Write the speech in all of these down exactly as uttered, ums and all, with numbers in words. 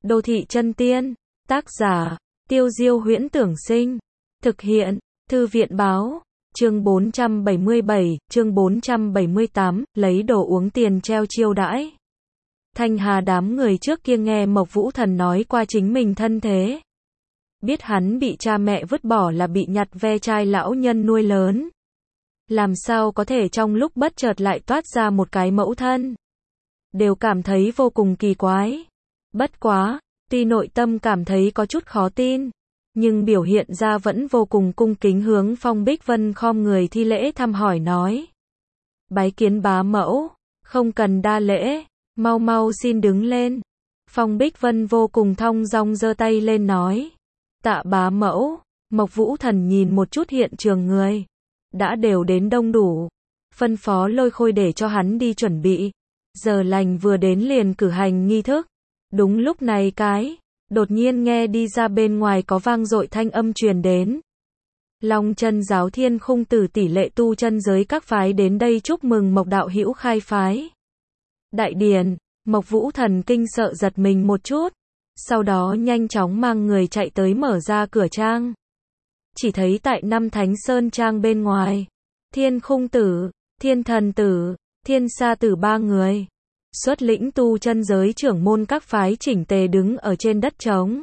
Đô thị chân tiên, tác giả, Tiêu Diêu Huyễn Tưởng Sinh, thực hiện, Thư viện Báo, chương bốn trăm bảy mươi bảy, chương bốn trăm bảy mươi tám, lấy đồ uống tiền treo chiêu đãi. Thanh Hà đám người trước kia nghe Mộc Vũ Thần nói qua chính mình thân thế. Biết hắn bị cha mẹ vứt bỏ là bị nhặt ve chai lão nhân nuôi lớn. Làm sao có thể trong lúc bất chợt lại toát ra một cái mẫu thân. Đều cảm thấy vô cùng kỳ quái. Bất quá, tuy nội tâm cảm thấy có chút khó tin, nhưng biểu hiện ra vẫn vô cùng cung kính hướng Phong Bích Vân khom người thi lễ thăm hỏi nói. Bái kiến bá mẫu, không cần đa lễ, mau mau xin đứng lên. Phong Bích Vân vô cùng thong dong giơ tay lên nói. Tạ bá mẫu. Mộc Vũ Thần nhìn một chút hiện trường người. Đã đều đến đông đủ. Phân phó Lôi Khôi để cho hắn đi chuẩn bị. Giờ lành vừa đến liền cử hành nghi thức. Đúng lúc này cái, đột nhiên nghe đi ra bên ngoài có vang dội thanh âm truyền đến. Long Chân giáo Thiên Khung Tử tỷ lệ tu chân giới các phái đến đây chúc mừng Mộc đạo hữu khai phái. Đại điền, Mộc Vũ Thần kinh sợ giật mình một chút, sau đó nhanh chóng mang người chạy tới mở ra cửa trang. Chỉ thấy tại năm Thánh Sơn trang bên ngoài, Thiên Khung Tử, Thiên Thần Tử, Thiên Sa Tử ba người, xuất lĩnh tu chân giới trưởng môn các phái chỉnh tề đứng ở trên đất trống.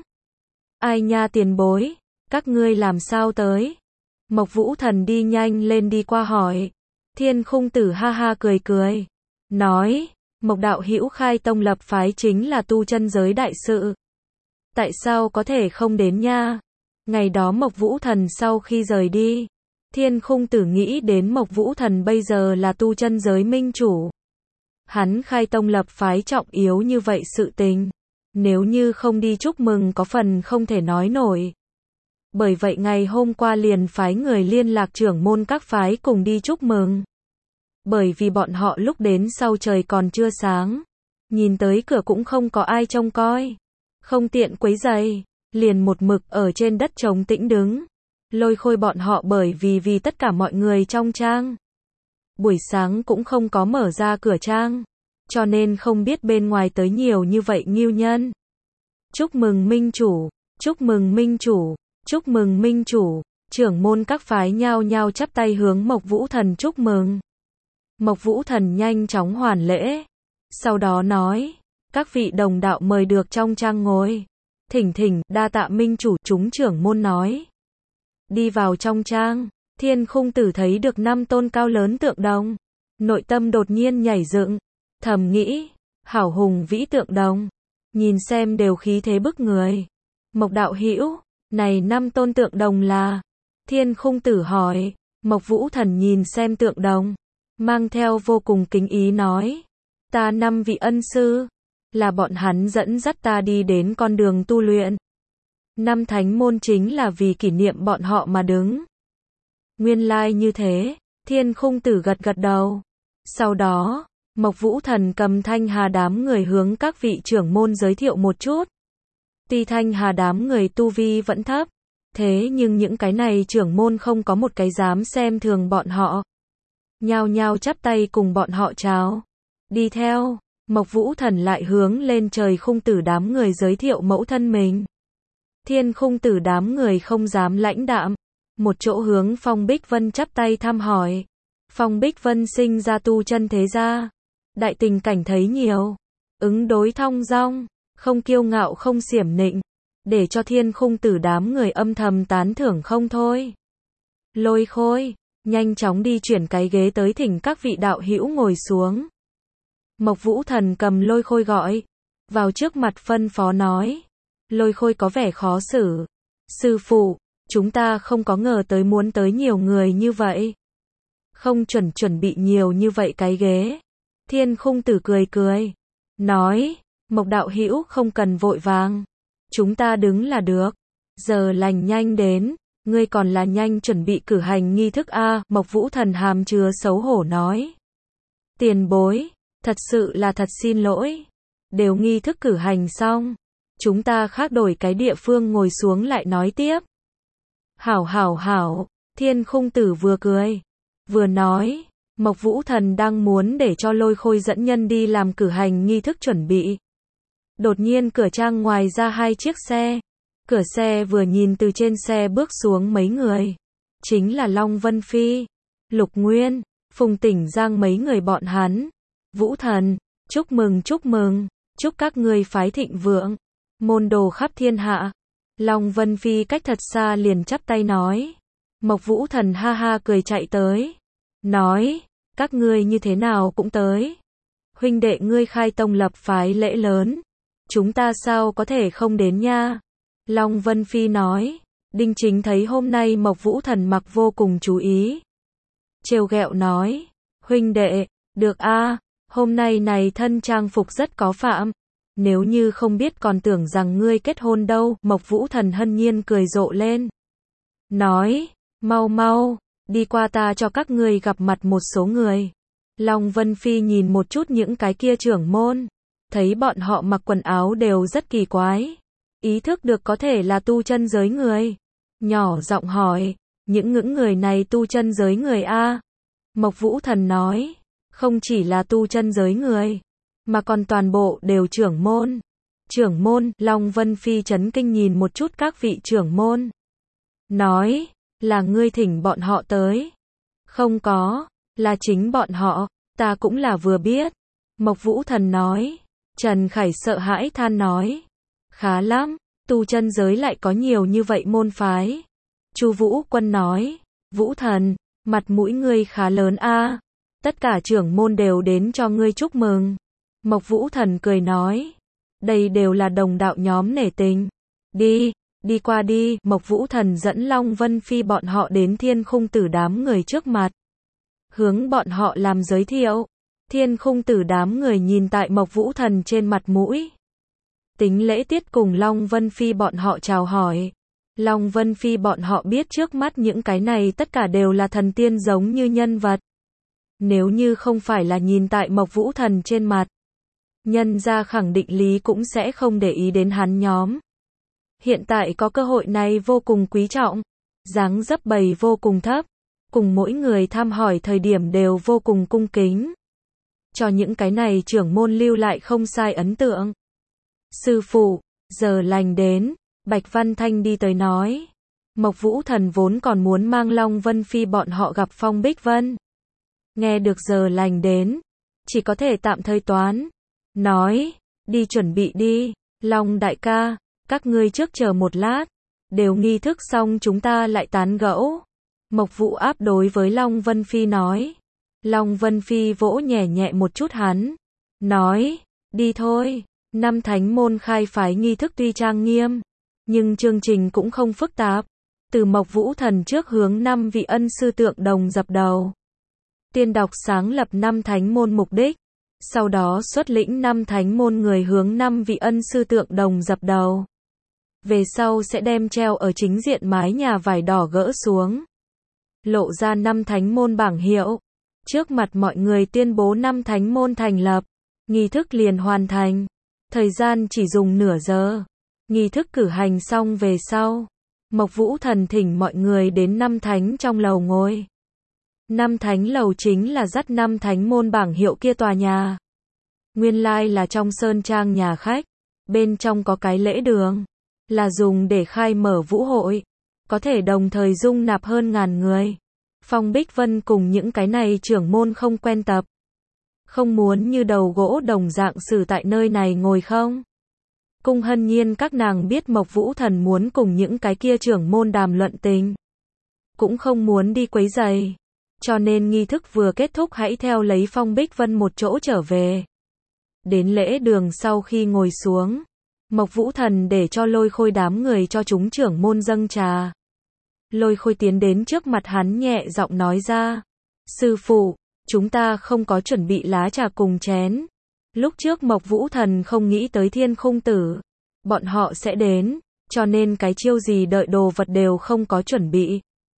Ai nha tiền bối, các ngươi làm sao tới? Mộc Vũ Thần đi nhanh lên đi qua hỏi. Thiên Khung Tử ha ha cười cười, nói, Mộc đạo hữu khai tông lập phái chính là tu chân giới đại sự. Tại sao có thể không đến nha? Ngày đó Mộc Vũ Thần sau khi rời đi, Thiên Khung Tử nghĩ đến Mộc Vũ Thần bây giờ là tu chân giới minh chủ. Hắn khai tông lập phái trọng yếu như vậy sự tình, nếu như không đi chúc mừng có phần không thể nói nổi. Bởi vậy ngày hôm qua liền phái người liên lạc trưởng môn các phái cùng đi chúc mừng. Bởi vì bọn họ lúc đến sau trời còn chưa sáng, nhìn tới cửa cũng không có ai trông coi, không tiện quấy rầy, liền một mực ở trên đất trống tĩnh đứng. Lôi Khôi bọn họ bởi vì vì tất cả mọi người trong trang. Buổi sáng cũng không có mở ra cửa trang, cho nên không biết bên ngoài tới nhiều như vậy nghêu nhân. Chúc mừng minh chủ, chúc mừng minh chủ, chúc mừng minh chủ, trưởng môn các phái nhao nhao chắp tay hướng Mộc Vũ Thần chúc mừng. Mộc Vũ Thần nhanh chóng hoàn lễ, sau đó nói, các vị đồng đạo mời được trong trang ngồi. Thỉnh thỉnh, đa tạ minh chủ, chúng trưởng môn nói. Đi vào trong trang, Thiên Khung Tử thấy được năm tôn cao lớn tượng đồng, nội tâm đột nhiên nhảy dựng, thầm nghĩ, hảo hùng vĩ tượng đồng, nhìn xem đều khí thế bức người. Mộc đạo hữu, này năm tôn tượng đồng là? Thiên Khung Tử hỏi. Mộc Vũ Thần nhìn xem tượng đồng, mang theo vô cùng kính ý nói, ta năm vị ân sư, là bọn hắn dẫn dắt ta đi đến con đường tu luyện. Năm thánh môn chính là vì kỷ niệm bọn họ mà đứng. Nguyên lai like như thế, Thiên Khung Tử gật gật đầu. Sau đó, Mộc Vũ Thần cầm Thanh Hà đám người hướng các vị trưởng môn giới thiệu một chút. Tuy Thanh Hà đám người tu vi vẫn thấp, thế nhưng những cái này trưởng môn không có một cái dám xem thường bọn họ. Nhao nhao chắp tay cùng bọn họ chào. Đi theo, Mộc Vũ Thần lại hướng lên trời Khung Tử đám người giới thiệu mẫu thân mình. Thiên Khung Tử đám người không dám lãnh đạm, một chỗ hướng Phong Bích Vân chắp tay thăm hỏi. Phong Bích Vân sinh ra tu chân thế gia, đại tình cảnh thấy nhiều, ứng đối thong dong, không kiêu ngạo không xiểm nịnh, để cho Thiên Khung Tử đám người âm thầm tán thưởng không thôi. Lôi Khôi, nhanh chóng đi chuyển cái ghế tới thỉnh các vị đạo hữu ngồi xuống. Mộc Vũ Thần cầm Lôi Khôi gọi vào trước mặt phân phó nói. Lôi Khôi có vẻ khó xử. Sư phụ, chúng ta không có ngờ tới muốn tới nhiều người như vậy. Không chuẩn chuẩn bị nhiều như vậy cái ghế. Thiên Khung Tử cười cười, nói, Mộc đạo hữu không cần vội vàng, chúng ta đứng là được. Giờ lành nhanh đến, ngươi còn là nhanh chuẩn bị cử hành nghi thức a. Mộc Vũ Thần hàm chứa xấu hổ nói. Tiền bối, thật sự là thật xin lỗi. Đều nghi thức cử hành xong, chúng ta khác đổi cái địa phương ngồi xuống lại nói tiếp. Hảo hảo hảo, Thiên Khung Tử vừa cười, vừa nói, Mộc Vũ Thần đang muốn để cho Lôi Khôi dẫn nhân đi làm cử hành nghi thức chuẩn bị. Đột nhiên cửa trang ngoài ra hai chiếc xe. Cửa xe vừa nhìn từ trên xe bước xuống mấy người. Chính là Long Vân Phi, Lục Nguyên, Phùng Tỉnh Giang mấy người bọn hắn. Vũ Thần, chúc mừng chúc mừng, chúc các ngươi phái thịnh vượng, môn đồ khắp thiên hạ. Long Vân Phi cách thật xa liền chắp tay nói. Mộc Vũ Thần ha ha cười chạy tới. Nói, các ngươi như thế nào cũng tới. Huynh đệ ngươi khai tông lập phái lễ lớn. Chúng ta sao có thể không đến nha. Long Vân Phi nói. Đinh Chính thấy hôm nay Mộc Vũ Thần mặc vô cùng chú ý. Trêu ghẹo nói. Huynh đệ, được a, hôm nay này thân trang phục rất có phạm. Nếu như không biết còn tưởng rằng ngươi kết hôn đâu. Mộc Vũ Thần hân nhiên cười rộ lên. Nói, mau mau, đi qua ta cho các ngươi gặp mặt một số người. Long Vân Phi nhìn một chút những cái kia trưởng môn. Thấy bọn họ mặc quần áo đều rất kỳ quái. Ý thức được có thể là tu chân giới người. Nhỏ giọng hỏi, những ngưỡng người này tu chân giới người a? Mộc Vũ Thần nói, không chỉ là tu chân giới người, mà còn toàn bộ đều trưởng môn. Trưởng môn, Long Vân Phi chấn kinh nhìn một chút các vị trưởng môn. Nói, là ngươi thỉnh bọn họ tới. Không có, là chính bọn họ, ta cũng là vừa biết. Mộc Vũ Thần nói. Trần Khải sợ hãi than nói. Khá lắm, tu chân giới lại có nhiều như vậy môn phái. Chu Vũ Quân nói. Vũ Thần, mặt mũi ngươi khá lớn a, tất cả trưởng môn đều đến cho ngươi chúc mừng. Mộc Vũ Thần cười nói. Đây đều là đồng đạo nhóm nể tình. Đi, đi qua đi. Mộc Vũ Thần dẫn Long Vân Phi bọn họ đến Thiên Khung Tử đám người trước mặt. Hướng bọn họ làm giới thiệu. Thiên Khung Tử đám người nhìn tại Mộc Vũ Thần trên mặt mũi. Tính lễ tiết cùng Long Vân Phi bọn họ chào hỏi. Long Vân Phi bọn họ biết trước mắt những cái này tất cả đều là thần tiên giống như nhân vật. Nếu như không phải là nhìn tại Mộc Vũ Thần trên mặt, nhân ra khẳng định lý cũng sẽ không để ý đến hắn nhóm. Hiện tại có cơ hội này vô cùng quý trọng, dáng dấp bầy vô cùng thấp, cùng mỗi người thăm hỏi thời điểm đều vô cùng cung kính. Cho những cái này trưởng môn lưu lại không sai ấn tượng. Sư phụ, giờ lành đến, Bạch Văn Thanh đi tới nói. Mộc Vũ Thần vốn còn muốn mang Long Vân Phi bọn họ gặp Phong Bích Vân. Nghe được giờ lành đến, chỉ có thể tạm thời toán. Nói, đi chuẩn bị đi, Long đại ca, các ngươi trước chờ một lát, đều nghi thức xong chúng ta lại tán gẫu. Mộc Vũ Áp đối với Long Vân Phi nói. Long Vân Phi vỗ nhẹ nhẹ một chút hắn. Nói, đi thôi, năm thánh môn khai phái nghi thức tuy trang nghiêm, nhưng chương trình cũng không phức tạp. Từ Mộc Vũ Thần trước hướng năm vị ân sư tượng đồng dập đầu. Tiên đọc sáng lập năm thánh môn mục đích. Sau đó xuất lĩnh năm thánh môn người hướng năm vị ân sư tượng đồng dập đầu. Về sau sẽ đem treo ở chính diện mái nhà vải đỏ gỡ xuống. Lộ ra năm thánh môn bảng hiệu. Trước mặt mọi người tuyên bố năm thánh môn thành lập. Nghi thức liền hoàn thành. Thời gian chỉ dùng nửa giờ. Nghi thức cử hành xong về sau. Mộc Vũ Thần thỉnh mọi người đến năm thánh trong lầu ngồi. Năm thánh lầu chính là dắt năm thánh môn bảng hiệu kia tòa nhà. Nguyên lai là trong sơn trang nhà khách. Bên trong có cái lễ đường. Là dùng để khai mở vũ hội. Có thể đồng thời dung nạp hơn ngàn người. Phong Bích Vân cùng những cái này trưởng môn không quen tập. Không muốn như đầu gỗ đồng dạng xử tại nơi này ngồi không. Cung hân nhiên các nàng biết Mộc Vũ Thần muốn cùng những cái kia trưởng môn đàm luận tình. Cũng không muốn đi quấy rầy. Cho nên nghi thức vừa kết thúc hãy theo lấy Phong Bích Vân một chỗ trở về. Đến lễ đường sau khi ngồi xuống. Mộc Vũ Thần để cho Lôi Khôi đám người cho chúng trưởng môn dâng trà. Lôi Khôi tiến đến trước mặt hắn nhẹ giọng nói ra. Sư phụ, chúng ta không có chuẩn bị lá trà cùng chén. Lúc trước Mộc Vũ Thần không nghĩ tới Thiên Khung Tử. Bọn họ sẽ đến, cho nên cái chiêu gì đợi đồ vật đều không có chuẩn bị.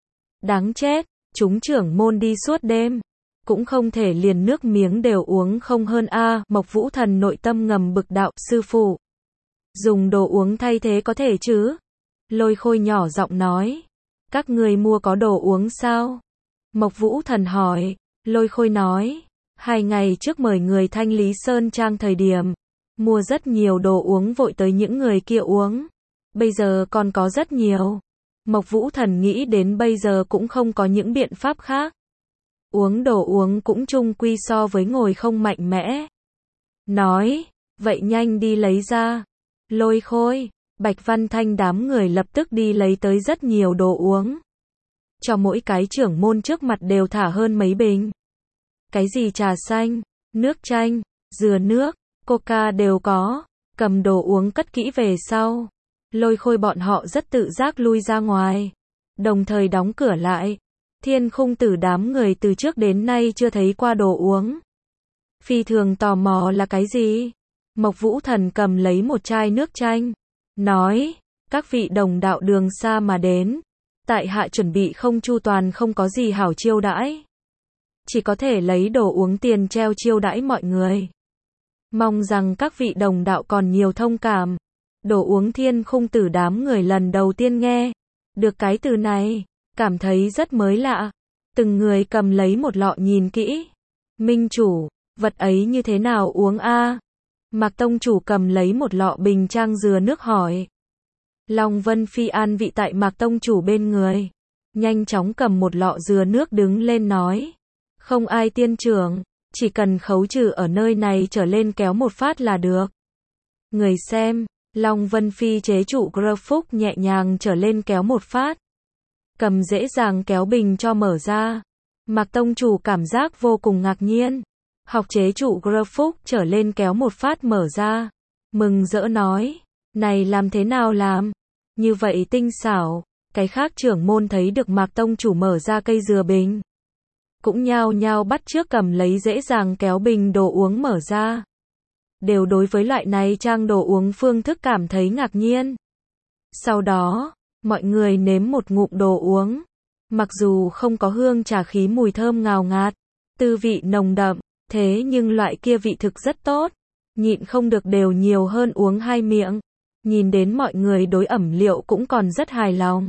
Đáng chết, chúng trưởng môn đi suốt đêm. Cũng không thể liền nước miếng đều uống không hơn a. Mộc Vũ Thần nội tâm ngầm bực đạo. Sư phụ, dùng đồ uống thay thế có thể chứ? Lôi Khôi nhỏ giọng nói. Các người mua có đồ uống sao? Mộc Vũ Thần hỏi. Lôi Khôi nói. Hai ngày trước mời người thanh lý sơn trang thời điểm. mua rất nhiều đồ uống vội tới những người kia uống. Bây giờ còn có rất nhiều. Mộc Vũ Thần nghĩ đến bây giờ cũng không có những biện pháp khác. Uống đồ uống cũng chung quy so với ngồi không mạnh mẽ. Nói, vậy nhanh đi lấy ra. Lôi Khôi, Bạch Văn Thanh đám người lập tức đi lấy tới rất nhiều đồ uống. Cho mỗi cái trưởng môn trước mặt đều thả hơn mấy bình. Cái gì trà xanh, nước chanh, dừa nước, coca đều có. Cầm đồ uống cất kỹ về sau. Lôi Khôi bọn họ rất tự giác lui ra ngoài. Đồng thời đóng cửa lại. Thiên Khung Tử đám người từ trước đến nay chưa thấy qua đồ uống. Phi thường tò mò là cái gì? Mộc Vũ Thần cầm lấy một chai nước chanh. Nói, các vị đồng đạo đường xa mà đến. Tại hạ chuẩn bị không chu toàn, không có gì hảo chiêu đãi. Chỉ có thể lấy đồ uống tiền treo chiêu đãi mọi người. Mong rằng các vị đồng đạo còn nhiều thông cảm. Đồ uống Thiên Khung Tử đám người lần đầu tiên nghe được cái từ này, cảm thấy rất mới lạ. Từng người cầm lấy một lọ nhìn kỹ. Minh chủ, vật ấy như thế nào uống a? Mạc tông chủ cầm lấy một lọ bình trang dừa nước hỏi. Long Vân Phi an vị tại Mạc tông chủ bên người, nhanh chóng cầm một lọ dừa nước đứng lên nói. Không ai tiên trưởng, chỉ cần khấu trừ ở nơi này trở lên kéo một phát là được. Người xem, Long Vân Phi chế trụ Grơ Phúc nhẹ nhàng trở lên kéo một phát. Cầm dễ dàng kéo bình cho mở ra. Mạc tông chủ cảm giác vô cùng ngạc nhiên. Học chế trụ Grơ Phúc trở lên kéo một phát mở ra. Mừng rỡ nói, này làm thế nào làm? Như vậy tinh xảo. Cái khác trưởng môn thấy được Mạc tông chủ mở ra cây dừa bình, cũng nhao nhao bắt chước cầm lấy dễ dàng kéo bình đồ uống mở ra. Đều đối với loại này trang đồ uống phương thức cảm thấy ngạc nhiên. Sau đó, mọi người nếm một ngụm đồ uống. Mặc dù không có hương trà khí mùi thơm ngào ngạt, tư vị nồng đậm, thế nhưng loại kia vị thực rất tốt. Nhịn không được đều nhiều hơn uống hai miệng. Nhìn đến mọi người đối ẩm liệu cũng còn rất hài lòng.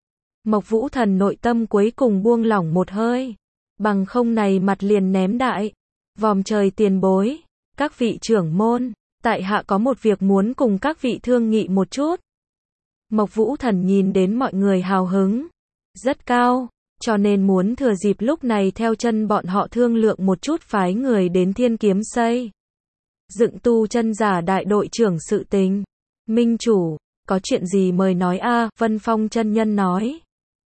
Mộc Vũ Thần nội tâm cuối cùng buông lỏng một hơi. Bằng không này mặt liền ném đại. Vòm trời tiền bối, các vị trưởng môn, tại hạ có một việc muốn cùng các vị thương nghị một chút. Mộc Vũ Thần nhìn đến mọi người hào hứng rất cao, cho nên muốn thừa dịp lúc này theo chân bọn họ thương lượng một chút phái người đến Thiên Kiếm Xây dựng tu chân giả đại đội trưởng sự tình. Minh chủ, có chuyện gì mời nói a? Vân Phong chân nhân nói.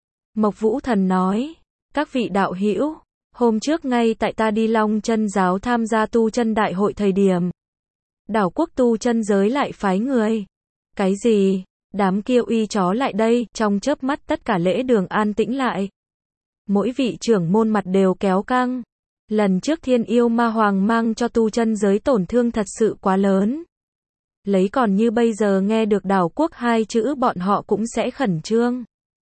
Mộc Vũ Thần nói, các vị đạo hữu, hôm trước ngay tại ta đi Long Chân giáo tham gia tu chân đại hội thời điểm, đảo quốc tu chân giới lại phái người. Cái gì? Đám kia uy chó lại đây, trong chớp mắt tất cả lễ đường an tĩnh lại. Mỗi vị trưởng môn mặt đều kéo căng. Lần trước Thiên Yêu Ma Hoàng mang cho tu chân giới tổn thương thật sự quá lớn. Lấy còn như bây giờ nghe được đảo quốc hai chữ bọn họ cũng sẽ khẩn trương.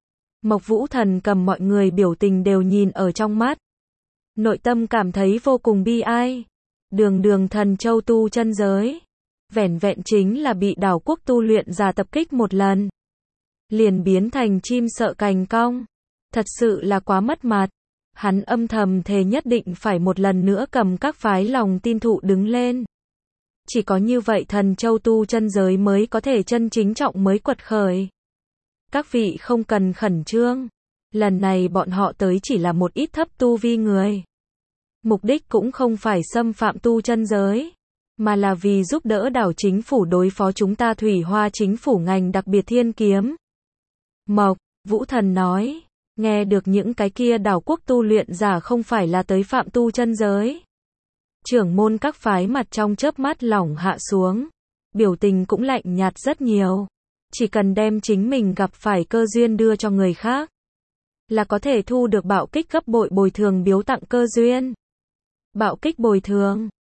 Mộc Vũ Thần cầm mọi người biểu tình đều nhìn ở trong mắt. Nội tâm cảm thấy vô cùng bi ai. Đường đường Thần Châu tu chân giới, vẻn vẹn chính là bị đảo quốc tu luyện giả tập kích một lần, liền biến thành chim sợ cành cong. Thật sự là quá mất mặt. Hắn âm thầm thề nhất định phải một lần nữa cầm các phái lòng tin thụ đứng lên. Chỉ có như vậy Thần Châu tu chân giới mới có thể chân chính trọng mới quật khởi. Các vị không cần khẩn trương. Lần này bọn họ tới chỉ là một ít thấp tu vi người. Mục đích cũng không phải xâm phạm tu chân giới, mà là vì giúp đỡ đảo chính phủ đối phó chúng ta Thủy Hoa chính phủ ngành đặc biệt Thiên Kiếm. Mộc Vũ Thần nói, nghe được những cái kia đảo quốc tu luyện giả không phải là tới phạm tu chân giới. Trưởng môn các phái mặt trong chớp mắt lỏng hạ xuống, biểu tình cũng lạnh nhạt rất nhiều. Chỉ cần đem chính mình gặp phải cơ duyên đưa cho người khác, là có thể thu được bạo kích gấp bội bồi thường biếu tặng cơ duyên. Bạo kích bồi thường,